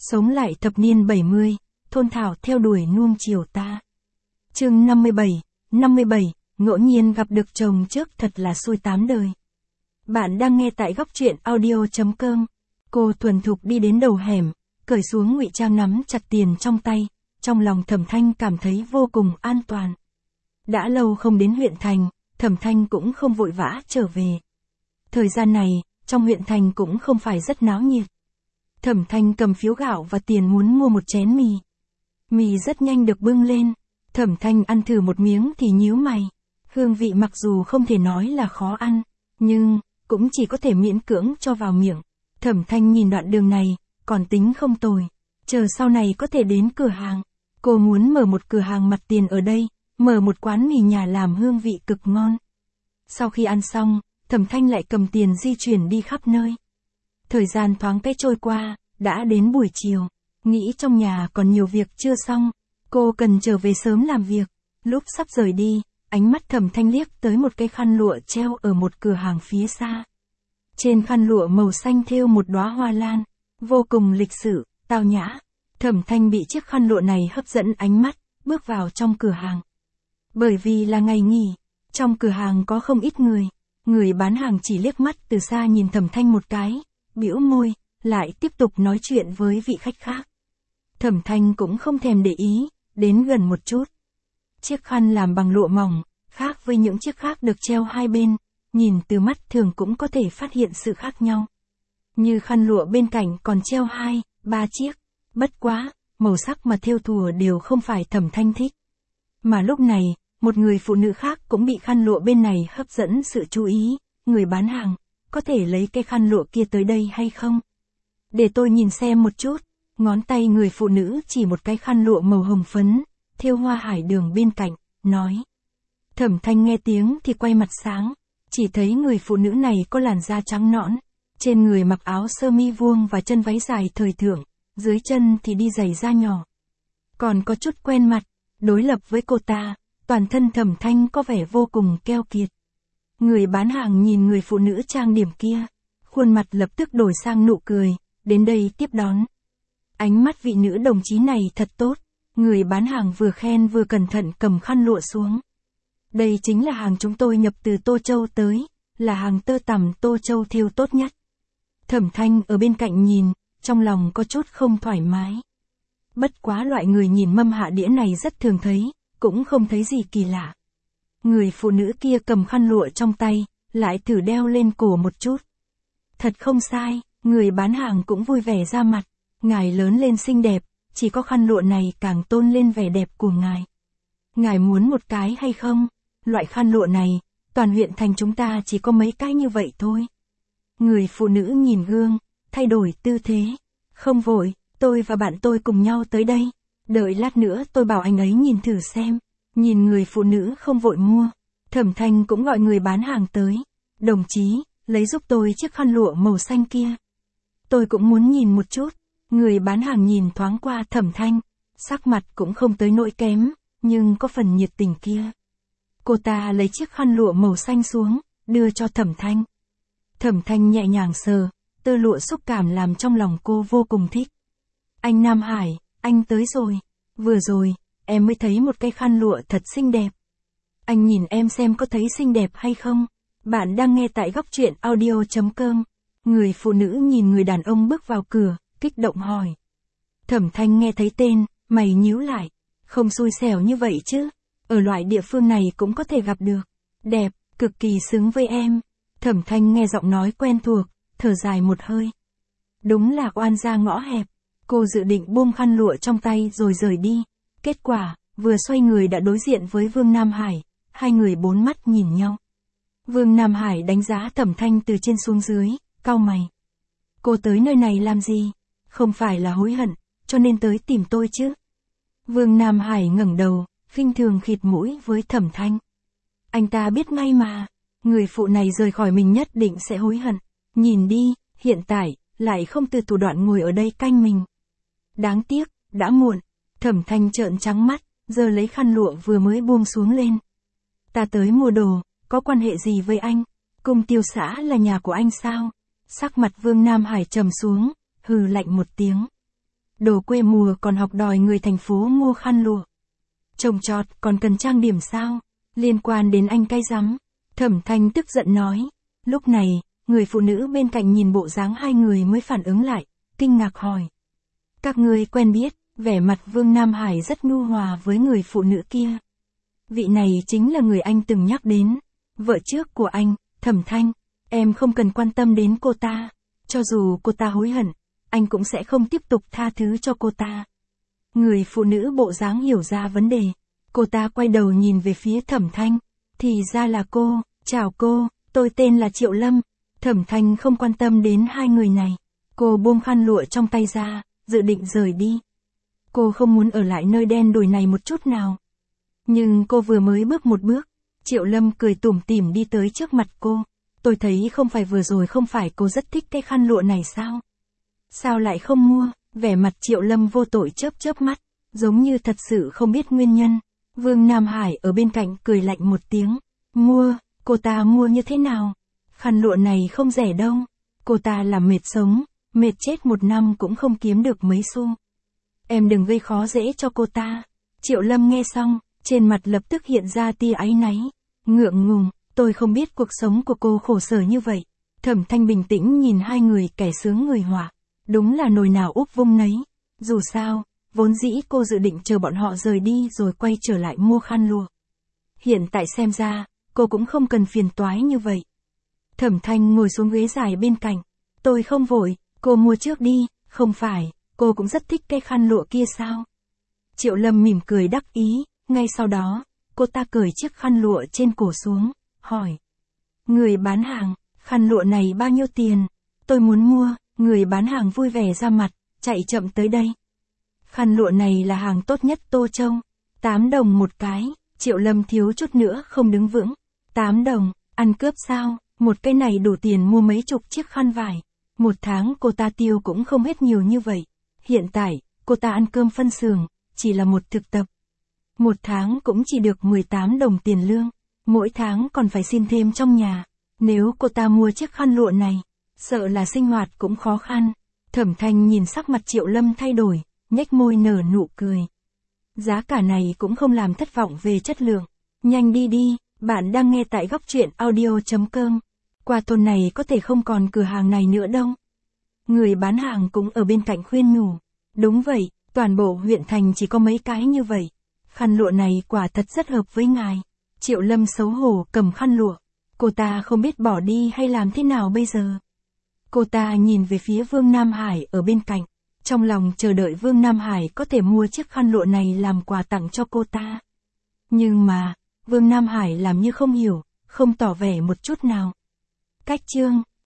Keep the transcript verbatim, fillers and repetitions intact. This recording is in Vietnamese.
Sống lại thập niên bảy mươi, thôn thảo theo đuổi nuông chiều ta. Chương năm mươi bảy, năm mươi bảy, ngẫu nhiên gặp được chồng trước thật là xui tám đời. Bạn đang nghe tại góc truyện audio chấm com. Cô thuần thục đi đến đầu hẻm, cởi xuống ngụy trang nắm chặt tiền trong tay, trong lòng Thẩm Thanh cảm thấy vô cùng an toàn. Đã lâu không đến huyện thành, Thẩm Thanh cũng không vội vã trở về. Thời gian này, trong huyện thành cũng không phải rất náo nhiệt. Thẩm Thanh cầm phiếu gạo và tiền muốn mua một chén mì. Mì rất nhanh được bưng lên, Thẩm Thanh ăn thử một miếng thì nhíu mày. Hương vị mặc dù không thể nói là khó ăn, nhưng cũng chỉ có thể miễn cưỡng cho vào miệng. Thẩm Thanh nhìn đoạn đường này, còn tính không tồi. Chờ sau này có thể đến cửa hàng. Cô muốn mở một cửa hàng mặt tiền ở đây, mở một quán mì nhà làm hương vị cực ngon. Sau khi ăn xong, Thẩm Thanh lại cầm tiền di chuyển đi khắp nơi. Thời gian thoáng cái trôi qua, đã đến buổi chiều. Nghĩ trong nhà còn nhiều việc chưa xong, cô cần trở về sớm làm việc. Lúc sắp rời đi, ánh mắt Thẩm Thanh liếc tới một cái khăn lụa treo ở một cửa hàng phía xa. Trên khăn lụa màu xanh thêu một đóa hoa lan, vô cùng lịch sự, tao nhã. Thẩm Thanh bị chiếc khăn lụa này hấp dẫn ánh mắt, bước vào trong cửa hàng. Bởi vì là ngày nghỉ, trong cửa hàng có không ít người. Người bán hàng chỉ liếc mắt từ xa nhìn Thẩm Thanh một cái, bĩu môi, lại tiếp tục nói chuyện với vị khách khác. Thẩm Thanh cũng không thèm để ý, đến gần một chút. Chiếc khăn làm bằng lụa mỏng, khác với những chiếc khác được treo hai bên, nhìn từ mắt thường cũng có thể phát hiện sự khác nhau. Như khăn lụa bên cạnh còn treo hai, ba chiếc, bất quá, màu sắc mà thêu thùa đều không phải Thẩm Thanh thích. Mà lúc này, một người phụ nữ khác cũng bị khăn lụa bên này hấp dẫn sự chú ý. Người bán hàng, có thể lấy cái khăn lụa kia tới đây hay không? Để tôi nhìn xem một chút. Ngón tay người phụ nữ chỉ một cái khăn lụa màu hồng phấn, thêu hoa hải đường bên cạnh, nói. Thẩm Thanh nghe tiếng thì quay mặt sáng, chỉ thấy người phụ nữ này có làn da trắng nõn, trên người mặc áo sơ mi vuông và chân váy dài thời thượng, dưới chân thì đi giày da nhỏ. Còn có chút quen mặt, đối lập với cô ta, toàn thân Thẩm Thanh có vẻ vô cùng keo kiệt. Người bán hàng nhìn người phụ nữ trang điểm kia, khuôn mặt lập tức đổi sang nụ cười, đến đây tiếp đón. Ánh mắt vị nữ đồng chí này thật tốt, người bán hàng vừa khen vừa cẩn thận cầm khăn lụa xuống. Đây chính là hàng chúng tôi nhập từ Tô Châu tới, là hàng tơ tằm Tô Châu thêu tốt nhất. Thẩm Thanh ở bên cạnh nhìn, trong lòng có chút không thoải mái. Bất quá loại người nhìn mâm hạ đĩa này rất thường thấy, cũng không thấy gì kỳ lạ. Người phụ nữ kia cầm khăn lụa trong tay, lại thử đeo lên cổ một chút. Thật không sai, người bán hàng cũng vui vẻ ra mặt. Ngài lớn lên xinh đẹp, chỉ có khăn lụa này càng tôn lên vẻ đẹp của ngài. Ngài muốn một cái hay không? Loại khăn lụa này, toàn huyện thành chúng ta chỉ có mấy cái như vậy thôi. Người phụ nữ nhìn gương, thay đổi tư thế. Không vội, tôi và bạn tôi cùng nhau tới đây. Đợi lát nữa tôi bảo anh ấy nhìn thử xem. Nhìn người phụ nữ không vội mua, Thẩm Thanh cũng gọi người bán hàng tới. Đồng chí, lấy giúp tôi chiếc khăn lụa màu xanh kia. Tôi cũng muốn nhìn một chút. Người bán hàng nhìn thoáng qua Thẩm Thanh, sắc mặt cũng không tới nỗi kém, nhưng có phần nhiệt tình kia. Cô ta lấy chiếc khăn lụa màu xanh xuống, đưa cho Thẩm Thanh. Thẩm Thanh nhẹ nhàng sờ, tơ lụa xúc cảm làm trong lòng cô vô cùng thích. Anh Nam Hải, anh tới rồi. Vừa rồi, em mới thấy một cái khăn lụa thật xinh đẹp. Anh nhìn em xem có thấy xinh đẹp hay không? Bạn đang nghe tại góc truyện audio chấm com. Người phụ nữ nhìn người đàn ông bước vào cửa, kích động hỏi. Thẩm Thanh nghe thấy tên, mày nhíu lại. Không xui xẻo như vậy chứ. Ở loại địa phương này cũng có thể gặp được. Đẹp, cực kỳ xứng với em. Thẩm Thanh nghe giọng nói quen thuộc, thở dài một hơi. Đúng là oan gia ngõ hẹp. Cô dự định buông khăn lụa trong tay rồi rời đi. Kết quả, vừa xoay người đã đối diện với Vương Nam Hải. Hai người bốn mắt nhìn nhau. Vương Nam Hải đánh giá Thẩm Thanh từ trên xuống dưới, cau mày. Cô tới nơi này làm gì? Không phải là hối hận, cho nên tới tìm tôi chứ? Vương Nam Hải ngẩng đầu, khinh thường khịt mũi với Thẩm Thanh. Anh ta biết ngay mà, người phụ này rời khỏi mình nhất định sẽ hối hận. Nhìn đi, hiện tại, lại không từ thủ đoạn ngồi ở đây canh mình. Đáng tiếc, đã muộn. Thẩm Thanh trợn trắng mắt, giờ lấy khăn lụa vừa mới buông xuống lên. Ta tới mua đồ, có quan hệ gì với anh? Cung Tiêu xã là nhà của anh sao? Sắc mặt Vương Nam Hải trầm xuống, hừ lạnh một tiếng. đồ quê mùa còn học đòi người thành phố mua khăn lụa. Trồng trọt còn cần trang điểm sao? Liên quan đến anh cái rắm. Thẩm Thanh tức giận nói. Lúc này, người phụ nữ bên cạnh nhìn bộ dáng hai người mới phản ứng lại, kinh ngạc hỏi. Các ngươi quen biết, vẻ mặt Vương Nam Hải rất nhu hòa với người phụ nữ kia. Vị này chính là người anh từng nhắc đến. Vợ trước của anh, Thẩm Thanh. Em không cần quan tâm đến cô ta. Cho dù cô ta hối hận, anh cũng sẽ không tiếp tục tha thứ cho cô ta. Người phụ nữ bộ dáng hiểu ra vấn đề. Cô ta quay đầu nhìn về phía Thẩm Thanh. Thì ra là cô, chào cô, tôi tên là Triệu Lâm. Thẩm Thanh không quan tâm đến hai người này. Cô buông khăn lụa trong tay ra, dự định rời đi. Cô không muốn ở lại nơi đen đủi này một chút nào. Nhưng cô vừa mới bước một bước, Triệu Lâm cười tủm tỉm đi tới trước mặt cô. Tôi thấy không phải vừa rồi không phải cô rất thích cái khăn lụa này sao? Sao lại không mua? Vẻ mặt Triệu Lâm vô tội chớp chớp mắt, giống như thật sự không biết nguyên nhân. Vương Nam Hải ở bên cạnh cười lạnh một tiếng. Mua, cô ta mua như thế nào? Khăn lụa này không rẻ đâu. Cô ta làm mệt sống, mệt chết một năm cũng không kiếm được mấy xu. Em đừng gây khó dễ cho cô ta. Triệu Lâm nghe xong, trên mặt lập tức hiện ra tia áy náy. Ngượng ngùng, tôi không biết cuộc sống của cô khổ sở như vậy. Thẩm Thanh bình tĩnh nhìn hai người kẻ sướng người họa. Đúng là nồi nào úp vung nấy. Dù sao, vốn dĩ cô dự định chờ bọn họ rời đi rồi quay trở lại mua khăn lụa. Hiện tại xem ra, cô cũng không cần phiền toái như vậy. Thẩm Thanh ngồi xuống ghế dài bên cạnh. Tôi không vội, cô mua trước đi, không phải, cô cũng rất thích cái khăn lụa kia sao? Triệu Lâm mỉm cười đắc ý, ngay sau đó, cô ta cởi chiếc khăn lụa trên cổ xuống, hỏi. Người bán hàng, khăn lụa này bao nhiêu tiền? Tôi muốn mua. Người bán hàng vui vẻ ra mặt, chạy chậm tới đây. Khăn lụa này là hàng tốt nhất Tô Châu. tám đồng một cái, Triệu Lâm thiếu chút nữa không đứng vững. tám đồng, ăn cướp sao? Một cái này đủ tiền mua mấy chục chiếc khăn vải. Một tháng cô ta tiêu cũng không hết nhiều như vậy. Hiện tại, cô ta ăn cơm phân xưởng, chỉ là một thực tập. Một tháng cũng chỉ được mười tám đồng tiền lương. Mỗi tháng còn phải xin thêm trong nhà. Nếu cô ta mua chiếc khăn lụa này, sợ là sinh hoạt cũng khó khăn. Thẩm Thanh nhìn sắc mặt Triệu Lâm thay đổi, nhếch môi nở nụ cười. Giá cả này cũng không làm thất vọng về chất lượng. Nhanh đi đi, bạn đang nghe tại góc truyện audio chấm com. Qua thôn này có thể không còn cửa hàng này nữa đâu. Người bán hàng cũng ở bên cạnh khuyên nhủ. Đúng vậy, toàn bộ huyện thành chỉ có mấy cái như vậy. Khăn lụa này quả thật rất hợp với ngài. Triệu Lâm xấu hổ cầm khăn lụa. Cô ta không biết bỏ đi hay làm thế nào bây giờ. Cô ta nhìn về phía Vương Nam Hải ở bên cạnh, trong lòng chờ đợi Vương Nam Hải có thể mua chiếc khăn lụa này làm quà tặng cho cô ta. Nhưng mà, Vương Nam Hải làm như không hiểu, không tỏ vẻ một chút nào. Cách chương